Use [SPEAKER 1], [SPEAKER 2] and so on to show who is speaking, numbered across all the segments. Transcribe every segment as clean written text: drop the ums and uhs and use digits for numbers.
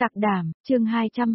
[SPEAKER 1] Sặc đảm, chương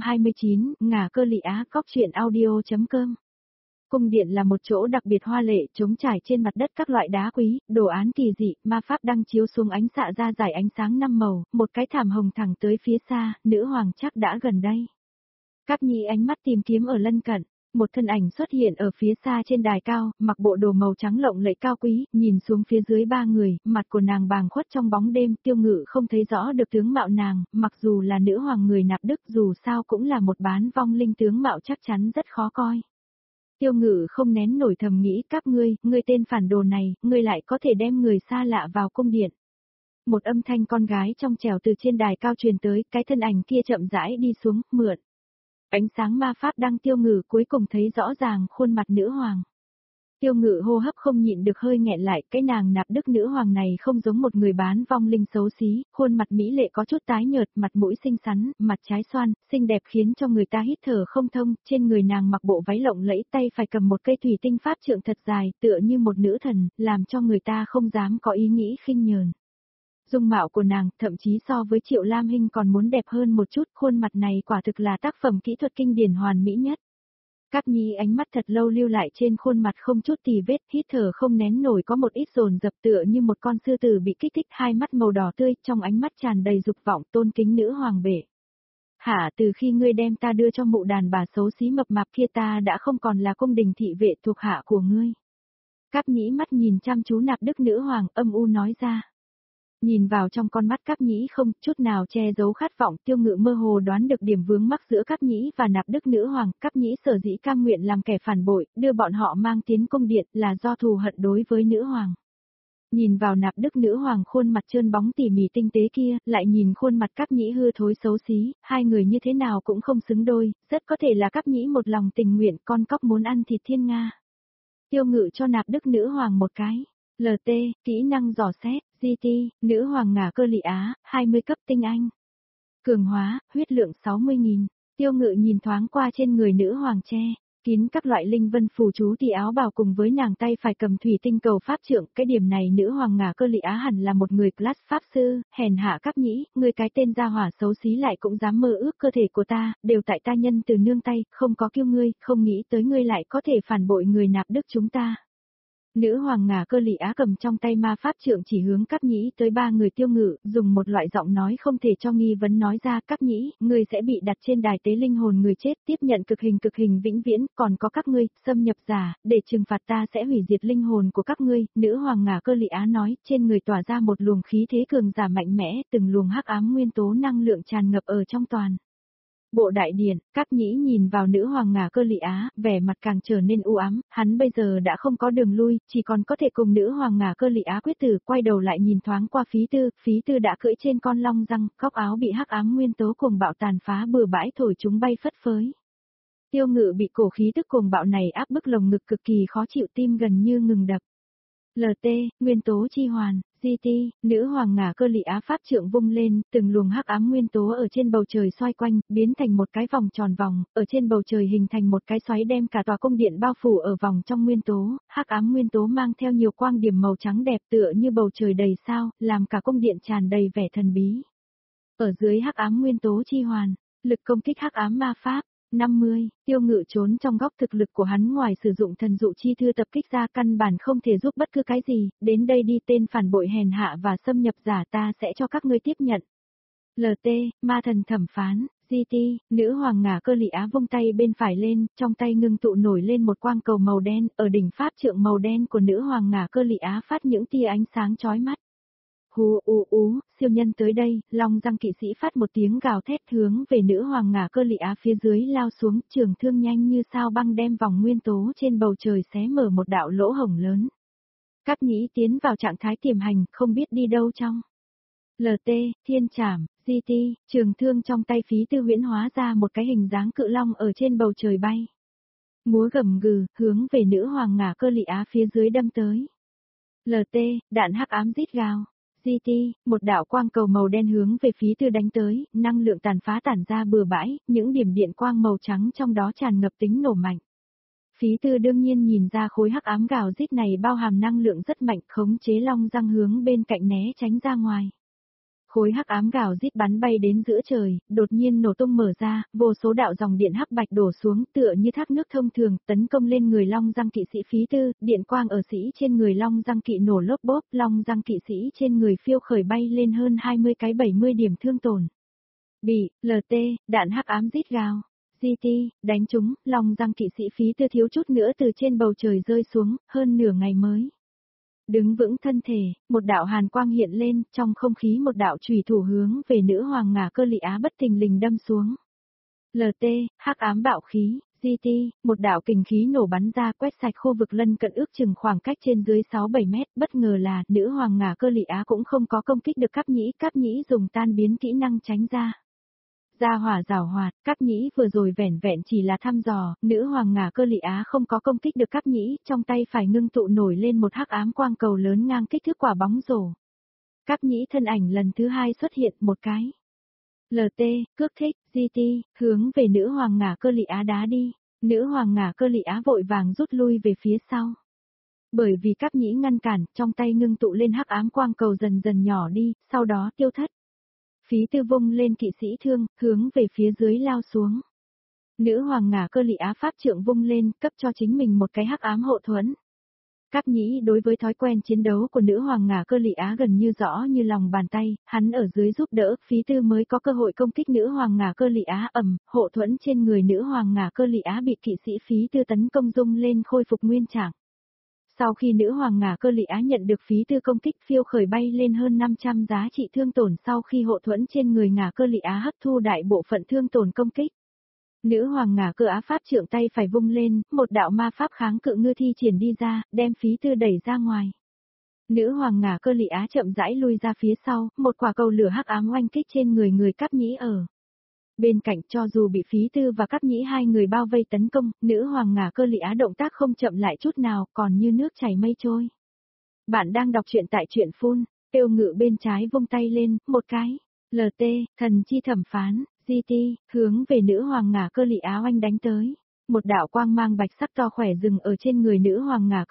[SPEAKER 1] 229, ngả cơ lị á, cóc truyện audio.com. Cung điện là một chỗ đặc biệt hoa lệ, trống trải trên mặt đất các loại đá quý, đồ án kỳ dị, ma pháp đang chiếu xuống ánh xạ ra dải ánh sáng năm màu, một cái thảm hồng thẳng tới phía xa, nữ hoàng chắc đã gần đây. Cáp Nhĩ ánh mắt tìm kiếm ở lân cận. Một thân ảnh xuất hiện ở phía xa trên đài cao, mặc bộ đồ màu trắng lộng lẫy cao quý, nhìn xuống phía dưới ba người, mặt của nàng bàng khuất trong bóng đêm, Tiêu Ngự không thấy rõ được tướng mạo nàng, mặc dù là nữ hoàng người nạp đức dù sao cũng là một bán vong linh tướng mạo chắc chắn rất khó coi. Tiêu Ngự không nén nổi thầm nghĩ các ngươi tên phản đồ này, ngươi lại có thể đem người xa lạ vào cung điện. Một âm thanh con gái trong trẻo từ trên đài cao truyền tới, cái thân ảnh kia chậm rãi đi xuống, mượn. Ánh sáng ma pháp đang Tiêu Ngự cuối cùng thấy rõ ràng khuôn mặt nữ hoàng. Tiêu Ngự hô hấp không nhịn được hơi nghẹn lại, cái nàng nạp đức nữ hoàng này không giống một người bán vong linh xấu xí, khuôn mặt mỹ lệ có chút tái nhợt, mặt mũi xinh xắn, mặt trái xoan, xinh đẹp khiến cho người ta hít thở không thông, trên người nàng mặc bộ váy lộng lẫy, tay phải cầm một cây thủy tinh pháp trượng thật dài, tựa như một nữ thần, làm cho người ta không dám có ý nghĩ khinh nhờn. Dung mạo của nàng, thậm chí so với Triệu Lam Hinh còn muốn đẹp hơn một chút, khuôn mặt này quả thực là tác phẩm kỹ thuật kinh điển hoàn mỹ nhất. Cáp Nhĩ ánh mắt thật lâu lưu lại trên khuôn mặt không chút tì vết, hít thở không nén nổi có một ít dồn dập tựa như một con sư tử bị kích thích, hai mắt màu đỏ tươi, trong ánh mắt tràn đầy dục vọng, tôn kính nữ hoàng bệ. Hả, từ khi ngươi đem ta đưa cho mụ đàn bà xấu xí mập mạp kia ta đã không còn là cung đình thị vệ thuộc hạ của ngươi. Cáp Nhĩ mắt nhìn chăm chú nạp đức nữ hoàng, âm u nói ra. Nhìn vào trong con mắt Cáp Nhĩ không chút nào che giấu khát vọng, Tiêu Ngự mơ hồ đoán được điểm vướng mắc giữa Cáp Nhĩ và nạp đức nữ hoàng. Cáp Nhĩ sở dĩ cam nguyện làm kẻ phản bội, đưa bọn họ mang tiến cung điện là do thù hận đối với nữ hoàng. Nhìn vào nạp đức nữ hoàng khuôn mặt trơn bóng tỉ mỉ tinh tế kia, lại nhìn khuôn mặt Cáp Nhĩ hư thối xấu xí, hai người như thế nào cũng không xứng đôi, rất có thể là Cáp Nhĩ một lòng tình nguyện con cóc muốn ăn thịt thiên nga. Tiêu Ngự cho nạp đức nữ hoàng một cái. LT, kỹ năng dò xét, GT, nữ hoàng ngả cơ lị á, 20 cấp tinh anh. Cường hóa, huyết lượng 60.000. Tiêu Ngự nhìn thoáng qua trên người nữ hoàng che, kín các loại linh vân phù chú thì áo bào cùng với nàng tay phải cầm thủy tinh cầu pháp trượng. Cái điểm này nữ hoàng ngả cơ lị á hẳn là một người class pháp sư, hèn hạ Cáp Nhĩ, người cái tên gia hỏa xấu xí lại cũng dám mơ ước cơ thể của ta, đều tại ta nhân từ nương tay, không có kiêu ngươi, không nghĩ tới ngươi lại có thể phản bội người nạp đức chúng ta. Nữ hoàng ngả cơ lị á cầm trong tay ma pháp trượng chỉ hướng Cáp Nhĩ tới ba người Tiêu Ngự, dùng một loại giọng nói không thể cho nghi vấn nói ra. Cáp Nhĩ, ngươi sẽ bị đặt trên đài tế linh hồn người chết, tiếp nhận cực hình vĩnh viễn, còn có các ngươi, xâm nhập giả, để trừng phạt ta sẽ hủy diệt linh hồn của các ngươi. Nữ hoàng ngả cơ lị á nói, trên người tỏa ra một luồng khí thế cường giả mạnh mẽ, từng luồng hắc ám nguyên tố năng lượng tràn ngập ở trong toàn bộ đại điện. Cáp Nhĩ nhìn vào nữ hoàng ngả cơ lị á, vẻ mặt càng trở nên u ám, hắn bây giờ đã không có đường lui, chỉ còn có thể cùng nữ hoàng ngả cơ lị á quyết tử. Quay đầu lại nhìn thoáng qua Phí Tư đã cưỡi trên con long răng, góc áo bị hắc ám nguyên tố cuồng bạo tàn phá bừa bãi thổi chúng bay phất phới. Tiêu Ngự bị cổ khí tức cuồng bạo này áp bức lồng ngực cực kỳ khó chịu, tim gần như ngừng đập. LT, nguyên tố chi hoàn, GT, nữ hoàng ngả cơ lị á pháp trượng vung lên, từng luồng hắc ám nguyên tố ở trên bầu trời xoay quanh, biến thành một cái vòng tròn vòng, ở trên bầu trời hình thành một cái xoáy đem cả tòa cung điện bao phủ ở vòng trong nguyên tố, hắc ám nguyên tố mang theo nhiều quang điểm màu trắng đẹp tựa như bầu trời đầy sao, làm cả cung điện tràn đầy vẻ thần bí. Ở dưới hắc ám nguyên tố chi hoàn, lực công kích hắc ám ma pháp. 50, Tiêu Ngự trốn trong góc, thực lực của hắn ngoài sử dụng thần dụ chi thư tập kích ra căn bản không thể giúp bất cứ cái gì, đến đây đi tên phản bội hèn hạ và xâm nhập giả ta sẽ cho các ngươi tiếp nhận. LT, ma thần thẩm phán, GT, nữ hoàng ngả cơ lị á vung tay bên phải lên, trong tay ngưng tụ nổi lên một quang cầu màu đen, ở đỉnh pháp trượng màu đen của nữ hoàng ngả cơ lị á phát những tia ánh sáng chói mắt. Hú siêu nhân tới đây, long răng kỵ sĩ phát một tiếng gào thét hướng về nữ hoàng ngả cơ lị á phía dưới lao xuống, trường thương nhanh như sao băng đem vòng nguyên tố trên bầu trời xé mở một đạo lỗ hổng lớn. Cáp Nhĩ tiến vào trạng thái tiềm hành, không biết đi đâu trong. LT, thiên trảm, GT, trường thương trong tay Phí Tư huyễn hóa ra một cái hình dáng cự long ở trên bầu trời bay. Múa gầm gừ, hướng về nữ hoàng ngả cơ lị á phía dưới đâm tới. LT, đạn hắc ám rít gào. GT, một đạo quang cầu màu đen hướng về Phí Tư đánh tới, năng lượng tàn phá tản ra bừa bãi, những điểm điện quang màu trắng trong đó tràn ngập tính nổ mạnh. Phí Tư đương nhiên nhìn ra khối hắc ám gào rít này bao hàm năng lượng rất mạnh, khống chế long răng hướng bên cạnh né tránh ra ngoài. Khối hắc ám gào rít bắn bay đến giữa trời, đột nhiên nổ tung mở ra, vô số đạo dòng điện hắc bạch đổ xuống tựa như thác nước thông thường, tấn công lên người Long Giang kỵ sĩ Phí Tư, điện quang ở sĩ trên người Long Giang kỵ nổ lốp bốp, Long Giang kỵ sĩ trên người phiêu khởi bay lên hơn 20 cái 70 điểm thương tổn. Bị, LT, đạn hắc ám rít gào. GT, đánh trúng, Long Giang kỵ sĩ Phí Tư thiếu chút nữa từ trên bầu trời rơi xuống, hơn nửa ngày mới đứng vững thân thể, một đạo hàn quang hiện lên, trong không khí một đạo chùy thủ hướng về nữ hoàng Ngả Cơ Lị Á bất thình lình đâm xuống. LT, hắc ám bạo khí, GT, một đạo kình khí nổ bắn ra quét sạch khu vực lân cận ước chừng khoảng cách trên dưới 6-7 mét, bất ngờ là nữ hoàng Ngả Cơ Lị Á cũng không có công kích được Cáp Nhĩ dùng tan biến kỹ năng tránh ra. Gia hỏa giảo hoạt, Cáp Nhĩ vừa rồi vẻn vẹn chỉ là thăm dò, nữ hoàng Ngả Cơ Lị Á không có công kích được Cáp Nhĩ, trong tay phải ngưng tụ nổi lên một hắc ám quang cầu lớn ngang kích thước quả bóng rổ. Cáp Nhĩ thân ảnh lần thứ hai xuất hiện một cái. LT, cước thích, GT, hướng về nữ hoàng Ngả Cơ Lị Á đá đi, nữ hoàng Ngả Cơ Lị Á vội vàng rút lui về phía sau. Bởi vì Cáp Nhĩ ngăn cản, trong tay ngưng tụ lên hắc ám quang cầu dần dần nhỏ đi, sau đó tiêu thất. Phí Tư vung lên kỵ sĩ thương, hướng về phía dưới lao xuống. Nữ hoàng Ngả Cơ Lị Á pháp trượng vung lên, cấp cho chính mình một cái hắc ám hộ thuẫn. Cáp Nhĩ đối với thói quen chiến đấu của nữ hoàng Ngả Cơ Lị Á gần như rõ như lòng bàn tay, hắn ở dưới giúp đỡ, Phí Tư mới có cơ hội công kích nữ hoàng Ngả Cơ Lị Á hộ thuẫn trên người nữ hoàng Ngả Cơ Lị Á bị kỵ sĩ Phí Tư tấn công rung lên khôi phục nguyên trạng. Sau khi nữ hoàng Ngả Cơ Lị Á nhận được Phí Tư công kích phiêu khởi bay lên hơn 500 giá trị thương tổn sau khi hộ thuẫn trên người Ngả Cơ Lị Á hấp thu đại bộ phận thương tổn công kích. Nữ hoàng Ngả Cơ Á pháp trượng tay phải vung lên, một đạo ma pháp kháng cự ngư thi triển đi ra, đem Phí Tư đẩy ra ngoài. Nữ hoàng Ngả Cơ Lị Á chậm rãi lui ra phía sau, một quả cầu lửa hắc ám oanh kích trên người Cáp Nhĩ ở. Bên cạnh cho dù bị Phí Tư và Cáp Nhĩ hai người bao vây tấn công, nữ hoàng Ngả Cơ Lị Á động tác không chậm lại chút nào, còn như nước chảy mây trôi. Bạn đang đọc truyện tại truyện phun, Tiêu Ngự bên trái vung tay lên, một cái. LT, thần chi thẩm phán, GT, hướng về nữ hoàng Ngả Cơ Lị Á oanh đánh tới. Một đạo quang mang bạch sắc to khỏe dừng ở trên người nữ hoàng Ngả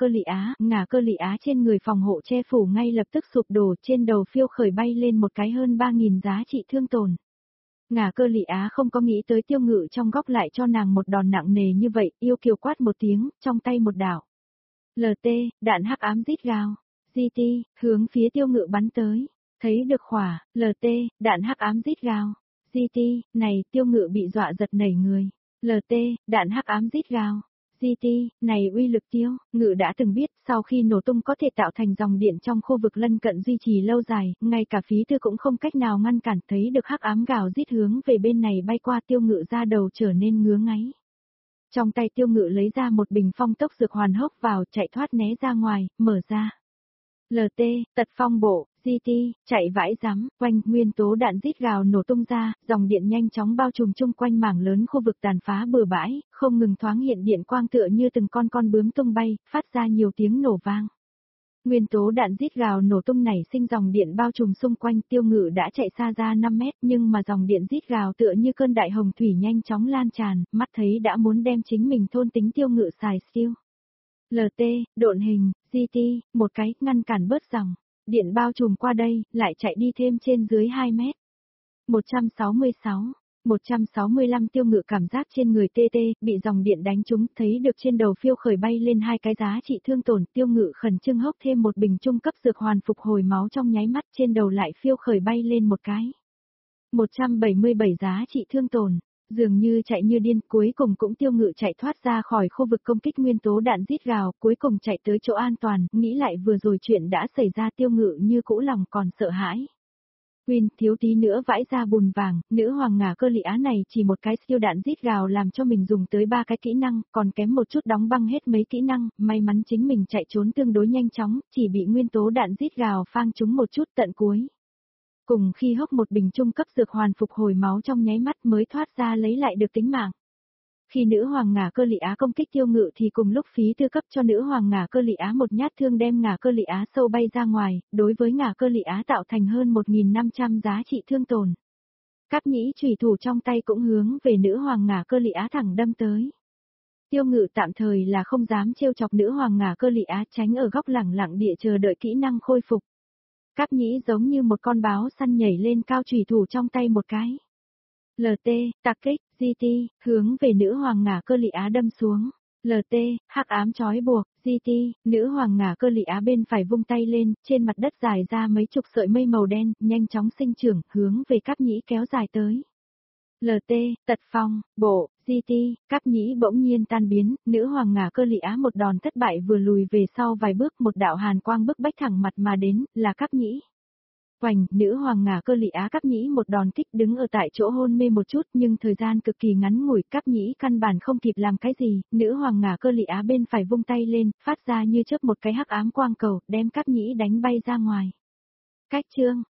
[SPEAKER 1] Cơ Lị Á trên người phòng hộ che phủ ngay lập tức sụp đổ, trên đầu phiêu khởi bay lên một cái hơn 3.000 giá trị thương tổn. Ngả Cơ Lị Á không có nghĩ tới Tiêu Ngự trong góc lại cho nàng một đòn nặng nề như vậy, yêu kiều quát một tiếng, trong tay một đạo. LT, đạn hắc ám rít gào. GT, hướng phía Tiêu Ngự bắn tới. Thấy được khỏa, LT, đạn hắc ám rít gào. GT, này, Tiêu Ngự bị dọa giật nảy người. LT, đạn hắc ám rít gào. GT, này uy lực Tiêu Ngự đã từng biết, sau khi nổ tung có thể tạo thành dòng điện trong khu vực lân cận duy trì lâu dài, ngay cả Phí Tư cũng không cách nào ngăn cản, thấy được hắc ám gào rít hướng về bên này bay qua, Tiêu Ngự ra đầu trở nên ngứa ngáy. Trong tay Tiêu Ngự lấy ra một bình phong tốc dược hoàn hốc vào, chạy thoát né ra ngoài, mở ra. LT, tật phong bộ, GT, chạy vãi rắm, quanh, nguyên tố đạn rít gào nổ tung ra, dòng điện nhanh chóng bao trùm chung quanh mảng lớn khu vực tàn phá bừa bãi, không ngừng thoáng hiện điện quang tựa như từng con bướm tung bay, phát ra nhiều tiếng nổ vang. Nguyên tố đạn rít gào nổ tung nảy sinh dòng điện bao trùm xung quanh, Tiêu Ngự đã chạy xa ra 5 mét, nhưng mà dòng điện rít gào tựa như cơn đại hồng thủy nhanh chóng lan tràn, mắt thấy đã muốn đem chính mình thôn tính, Tiêu Ngự xài siêu. LT, độn hình, GT, một cái, ngăn cản bớt dòng. Điện bao trùm qua đây, lại chạy đi thêm trên dưới 2 mét. 165 Tiêu Ngự cảm giác trên người tê tê, bị dòng điện đánh trúng, thấy được trên đầu phiêu khởi bay lên hai cái giá trị thương tổn, Tiêu Ngự khẩn trương hốc thêm một bình trung cấp dược hoàn phục hồi máu trong nháy mắt, trên đầu lại phiêu khởi bay lên một cái. 177 giá trị thương tổn. Dường như chạy như điên, cuối cùng cũng Tiêu Ngự chạy thoát ra khỏi khu vực công kích nguyên tố đạn rít gào, cuối cùng chạy tới chỗ an toàn, nghĩ lại vừa rồi chuyện đã xảy ra, Tiêu Ngự như cũ lòng còn sợ hãi. Win, thiếu tí nữa vãi ra bùn vàng, nữ hoàng Ngả Cơ Lị Á này chỉ một cái siêu đạn rít gào làm cho mình dùng tới 3 cái kỹ năng, còn kém một chút đóng băng hết mấy kỹ năng, may mắn chính mình chạy trốn tương đối nhanh chóng, chỉ bị nguyên tố đạn rít gào phang trúng một chút tận cuối. Cùng khi hốc một bình trung cấp dược hoàn phục hồi máu trong nháy mắt mới thoát ra lấy lại được tính mạng. Khi nữ hoàng Ngả Cơ Lị Á công kích Tiêu Ngự thì cùng lúc Phí Tư cấp cho nữ hoàng Ngả Cơ Lị Á một nhát thương đem Ngả Cơ Lị Á sâu bay ra ngoài, đối với Ngả Cơ Lị Á tạo thành hơn 1.500 giá trị thương tổn. Cáp Nhĩ chùy thủ trong tay cũng hướng về nữ hoàng Ngả Cơ Lị Á thẳng đâm tới. Tiêu Ngự tạm thời là không dám trêu chọc nữ hoàng Ngả Cơ Lị Á, tránh ở góc lẳng lặng địa chờ đợi kỹ năng khôi phục. Cáp nhĩ giống như một con báo săn nhảy lên cao chủy thủ trong tay một cái. LT, tạc kích, GT, hướng về nữ hoàng ngả cơ lị á đâm xuống. LT, hắc ám trói buộc, GT, nữ hoàng ngả cơ lị á bên phải vung tay lên, trên mặt đất dài ra mấy chục sợi mây màu đen, nhanh chóng sinh trưởng, hướng về cáp nhĩ kéo dài tới. LT, tật phong, bộ, GT, cáp nhĩ bỗng nhiên tan biến, nữ hoàng ngả cơ lị á một đòn thất bại vừa lùi về sau vài bước, một đạo hàn quang bức bách thẳng mặt mà đến, là cáp nhĩ. Oành, nữ hoàng ngả cơ lị á cáp nhĩ một đòn kích đứng ở tại chỗ hôn mê một chút, nhưng thời gian cực kỳ ngắn ngủi, cáp nhĩ căn bản không kịp làm cái gì, nữ hoàng ngả cơ lị á bên phải vung tay lên, phát ra như chớp một cái hắc ám quang cầu, đem cáp nhĩ đánh bay ra ngoài. Cách chương